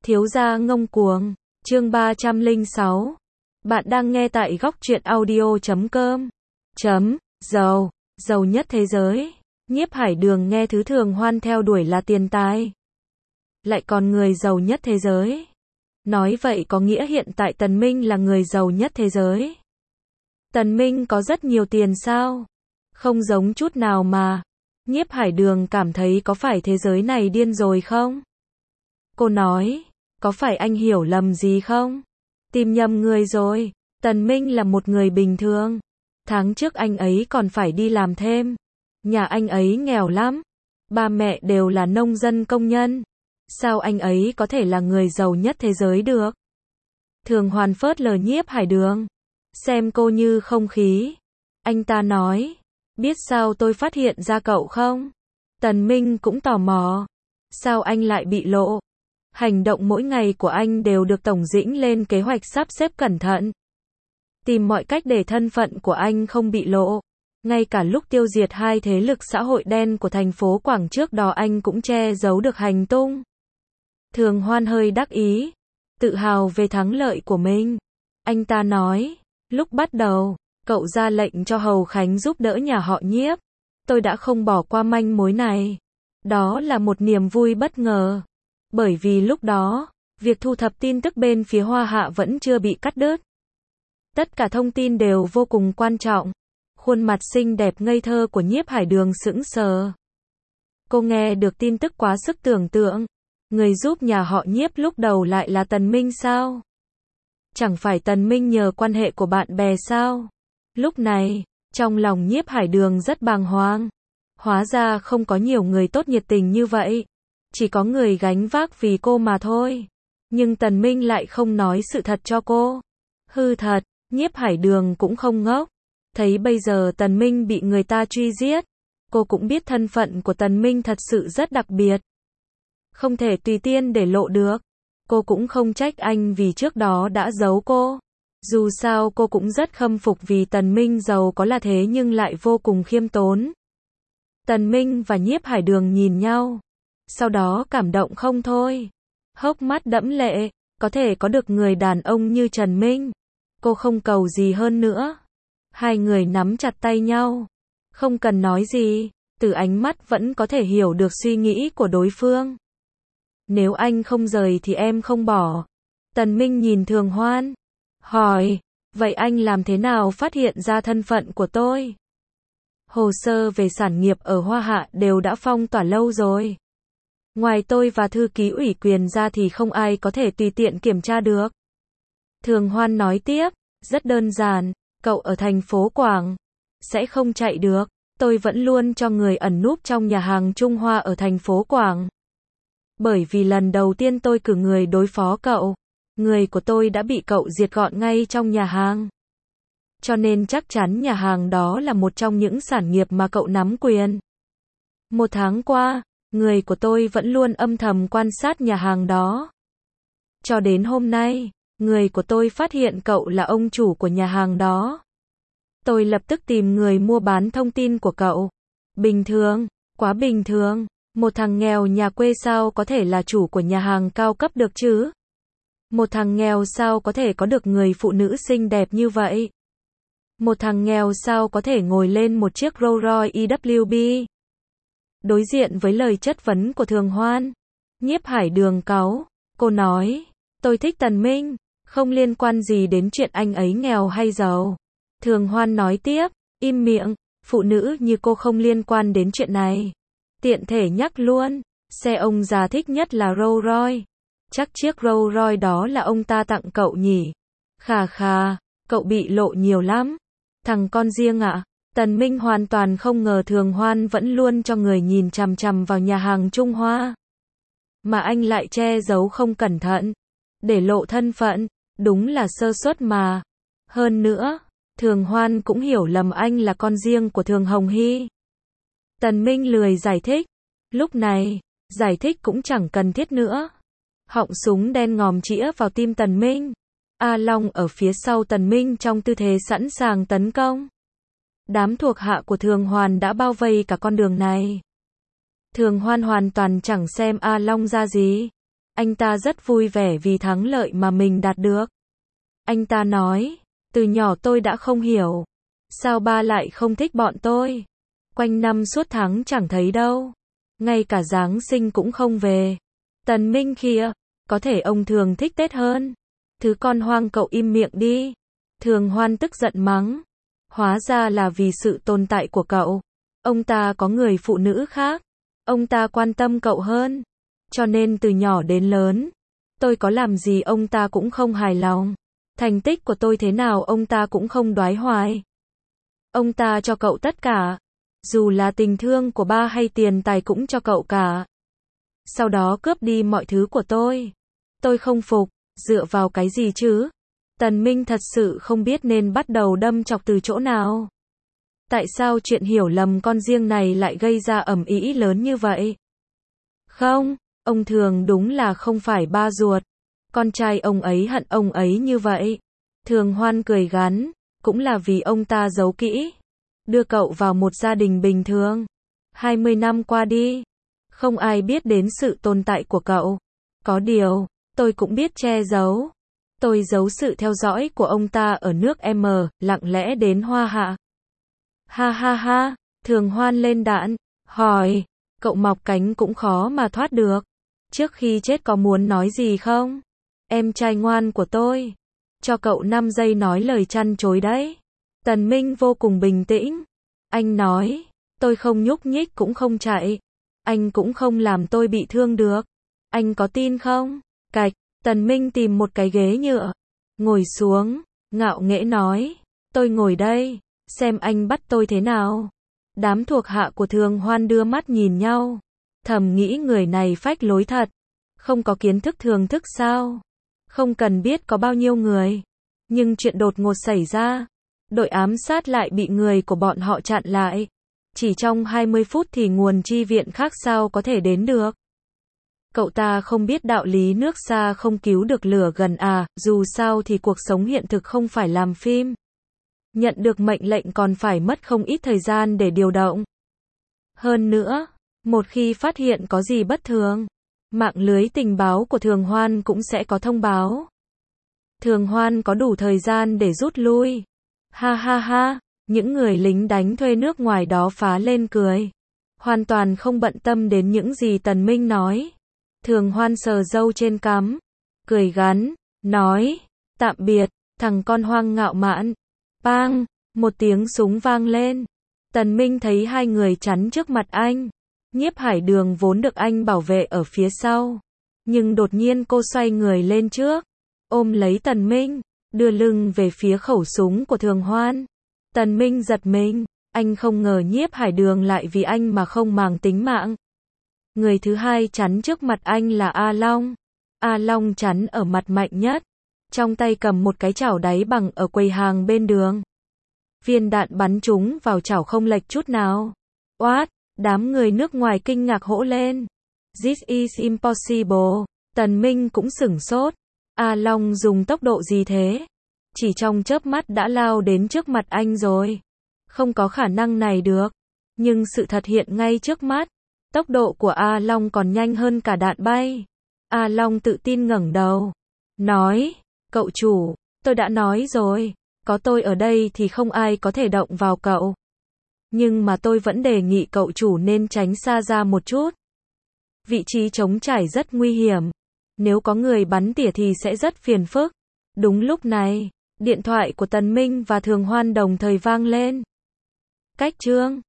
Thiếu gia ngông cuồng, chương 306. Bạn đang nghe tại góc truyện audio.com. Giàu nhất thế giới. Nhiếp Hải Đường nghe thứ Thường Hoan theo đuổi là tiền tài. Lại còn người giàu nhất thế giới. Nói vậy có nghĩa hiện tại Tần Minh là người giàu nhất thế giới. Tần Minh có rất nhiều tiền sao? Không giống chút nào mà. Nhiếp Hải Đường cảm thấy có phải thế giới này điên rồi không? Cô nói, có phải anh hiểu lầm gì không? Tìm nhầm người rồi. Tần Minh là một người bình thường. Tháng trước anh ấy còn phải đi làm thêm. Nhà anh ấy nghèo lắm. Ba mẹ đều là nông dân công nhân. Sao anh ấy có thể là người giàu nhất thế giới được? Thường Hoan phớt lờ Nhiếp Hải Đường. Xem cô như không khí. Anh ta nói, biết sao tôi phát hiện ra cậu không? Tần Minh cũng tò mò. Sao anh lại bị lộ? Hành động mỗi ngày của anh đều được Tổng Dĩnh lên kế hoạch sắp xếp cẩn thận. Tìm mọi cách để thân phận của anh không bị lộ. Ngay cả lúc tiêu diệt hai thế lực xã hội đen của thành phố Quảng trước đó anh cũng che giấu được hành tung. Thường Hoan hơi đắc ý, tự hào về thắng lợi của mình. Anh ta nói, lúc bắt đầu, cậu ra lệnh cho Hầu Khánh giúp đỡ nhà họ Nhiếp. Tôi đã không bỏ qua manh mối này. Đó là một niềm vui bất ngờ. Bởi vì lúc đó, việc thu thập tin tức bên phía Hoa Hạ vẫn chưa bị cắt đứt. Tất cả thông tin đều vô cùng quan trọng. Khuôn mặt xinh đẹp ngây thơ của Nhiếp Hải Đường sững sờ. Cô nghe được tin tức quá sức tưởng tượng. Người giúp nhà họ Nhiếp lúc đầu lại là Tần Minh sao? Chẳng phải Tần Minh nhờ quan hệ của bạn bè sao? Lúc này, trong lòng Nhiếp Hải Đường rất bàng hoàng. Hóa ra không có nhiều người tốt nhiệt tình như vậy. Chỉ có người gánh vác vì cô mà thôi. Nhưng Tần Minh lại không nói sự thật cho cô. Hư thật, Nhiếp Hải Đường cũng không ngốc. Thấy bây giờ Tần Minh bị người ta truy giết. Cô cũng biết thân phận của Tần Minh thật sự rất đặc biệt. Không thể tùy tiện để lộ được. Cô cũng không trách anh vì trước đó đã giấu cô. Dù sao cô cũng rất khâm phục vì Tần Minh giàu có là thế nhưng lại vô cùng khiêm tốn. Tần Minh và Nhiếp Hải Đường nhìn nhau. Sau đó cảm động không thôi. Hốc mắt đẫm lệ, có thể có được người đàn ông như Trần Minh. Cô không cầu gì hơn nữa. Hai người nắm chặt tay nhau. Không cần nói gì, từ ánh mắt vẫn có thể hiểu được suy nghĩ của đối phương. Nếu anh không rời thì em không bỏ. Tần Minh nhìn Thường Hoan. Hỏi, vậy anh làm thế nào phát hiện ra thân phận của tôi? Hồ sơ về sản nghiệp ở Hoa Hạ đều đã phong tỏa lâu rồi. Ngoài tôi và thư ký ủy quyền ra thì không ai có thể tùy tiện kiểm tra được. Thường Hoan nói tiếp, rất đơn giản, cậu ở thành phố Quảng, sẽ không chạy được. Tôi vẫn luôn cho người ẩn núp trong nhà hàng Trung Hoa ở thành phố Quảng. Bởi vì lần đầu tiên tôi cử người đối phó cậu, người của tôi đã bị cậu diệt gọn ngay trong nhà hàng. Cho nên chắc chắn nhà hàng đó là một trong những sản nghiệp mà cậu nắm quyền. Một tháng qua, người của tôi vẫn luôn âm thầm quan sát nhà hàng đó. Cho đến hôm nay, người của tôi phát hiện cậu là ông chủ của nhà hàng đó. Tôi lập tức tìm người mua bán thông tin của cậu. Bình thường, quá bình thường. Một thằng nghèo nhà quê sao có thể là chủ của nhà hàng cao cấp được chứ? Một thằng nghèo sao có thể có được người phụ nữ xinh đẹp như vậy? Một thằng nghèo sao có thể ngồi lên một chiếc Rolls Royce EWB? Đối diện với lời chất vấn của Thường Hoan, Nhiếp Hải Đường cáu. Cô nói, tôi thích Tần Minh, không liên quan gì đến chuyện anh ấy nghèo hay giàu. Thường Hoan nói tiếp, im miệng, phụ nữ như cô không liên quan đến chuyện này. Tiện thể nhắc luôn, xe ông già thích nhất là Rolls Royce. Chắc chiếc Rolls Royce đó là ông ta tặng cậu nhỉ? Khà khà, cậu bị lộ nhiều lắm. Thằng con riêng ạ. Tần Minh hoàn toàn không ngờ Thường Hoan vẫn luôn cho người nhìn chằm chằm vào nhà hàng Trung Hoa. Mà anh lại che giấu không cẩn thận. Để lộ thân phận, đúng là sơ suất mà. Hơn nữa, Thường Hoan cũng hiểu lầm anh là con riêng của Thường Hồng Hy. Tần Minh lười giải thích. Lúc này, giải thích cũng chẳng cần thiết nữa. Họng súng đen ngòm chĩa vào tim Tần Minh. A Long ở phía sau Tần Minh trong tư thế sẵn sàng tấn công. Đám thuộc hạ của Thường Hoan đã bao vây cả con đường này. Thường Hoan hoàn toàn chẳng xem A Long ra gì. Anh ta rất vui vẻ vì thắng lợi mà mình đạt được. Anh ta nói, từ nhỏ tôi đã không hiểu. Sao ba lại không thích bọn tôi? Quanh năm suốt tháng chẳng thấy đâu. Ngay cả Giáng sinh cũng không về. Tần Minh kia, có thể ông thường thích Tết hơn. Thứ con hoang cậu im miệng đi. Thường Hoan tức giận mắng. Hóa ra là vì sự tồn tại của cậu. Ông ta có người phụ nữ khác. Ông ta quan tâm cậu hơn. Cho nên từ nhỏ đến lớn, tôi có làm gì ông ta cũng không hài lòng. Thành tích của tôi thế nào ông ta cũng không đoái hoài. Ông ta cho cậu tất cả. Dù là tình thương của ba hay tiền tài cũng cho cậu cả. Sau đó cướp đi mọi thứ của tôi. Tôi không phục, dựa vào cái gì chứ? Tần Minh thật sự không biết nên bắt đầu đâm chọc từ chỗ nào. Tại sao chuyện hiểu lầm con riêng này lại gây ra ầm ĩ lớn như vậy? Không, ông Thường đúng là không phải ba ruột. Con trai ông ấy hận ông ấy như vậy. Thường Hoan cười gắn, cũng là vì ông ta giấu kỹ. Đưa cậu vào một gia đình bình thường. 20 năm qua đi, không ai biết đến sự tồn tại của cậu. Có điều, tôi cũng biết che giấu. Tôi giấu sự theo dõi của ông ta ở nước M, lặng lẽ đến Hoa Hạ. Ha ha ha, Thường Hoan lên đạn, hỏi, cậu mọc cánh cũng khó mà thoát được. Trước khi chết có muốn nói gì không? Em trai ngoan của tôi. Cho cậu 5 giây nói lời chăn chối đấy. Tần Minh vô cùng bình tĩnh. Anh nói, tôi không nhúc nhích cũng không chạy. Anh cũng không làm tôi bị thương được. Anh có tin không? Cạch, Tần Minh tìm một cái ghế nhựa. Ngồi xuống, ngạo nghễ nói. Tôi ngồi đây, xem anh bắt tôi thế nào. Đám thuộc hạ của Thường Hoan đưa mắt nhìn nhau. Thầm nghĩ người này phách lối thật. Không có kiến thức thường thức sao? Không cần biết có bao nhiêu người. Nhưng chuyện đột ngột xảy ra. Đội ám sát lại bị người của bọn họ chặn lại. Chỉ trong 20 phút thì nguồn chi viện khác sao có thể đến được. Cậu ta không biết đạo lý nước xa không cứu được lửa gần à, dù sao thì cuộc sống hiện thực không phải làm phim. Nhận được mệnh lệnh còn phải mất không ít thời gian để điều động. Hơn nữa, một khi phát hiện có gì bất thường, mạng lưới tình báo của Thường Hoan cũng sẽ có thông báo. Thường Hoan có đủ thời gian để rút lui. Ha ha ha, những người lính đánh thuê nước ngoài đó phá lên cười. Hoàn toàn không bận tâm đến những gì Tần Minh nói. Thường Hoan sờ râu trên cằm, cười gắn, nói, tạm biệt, thằng con hoang ngạo mạn. Bang, một tiếng súng vang lên. Tần Minh thấy hai người chắn trước mặt anh. Nhiếp Hải Đường vốn được anh bảo vệ ở phía sau. Nhưng đột nhiên cô xoay người lên trước, ôm lấy Tần Minh, đưa lưng về phía khẩu súng của Thường Hoan. Tần Minh giật mình, anh không ngờ Nhiếp Hải Đường lại vì anh mà không màng tính mạng. Người thứ hai chắn trước mặt anh là A Long. A Long chắn ở mặt mạnh nhất. Trong tay cầm một cái chảo đáy bằng ở quầy hàng bên đường. Viên đạn bắn trúng vào chảo không lệch chút nào. Oát, đám người nước ngoài kinh ngạc hỗ lên. This is impossible. Tần Minh cũng sửng sốt. A Long dùng tốc độ gì thế? Chỉ trong chớp mắt đã lao đến trước mặt anh rồi. Không có khả năng này được. Nhưng sự thật hiện ngay trước mắt. Tốc độ của A Long còn nhanh hơn cả đạn bay. A Long tự tin ngẩng đầu. Nói, cậu chủ, tôi đã nói rồi. Có tôi ở đây thì không ai có thể động vào cậu. Nhưng mà tôi vẫn đề nghị cậu chủ nên tránh xa ra một chút. Vị trí trống trải rất nguy hiểm. Nếu có người bắn tỉa thì sẽ rất phiền phức. Đúng lúc này, điện thoại của Tần Minh và Thường Hoan đồng thời vang lên. Cách chương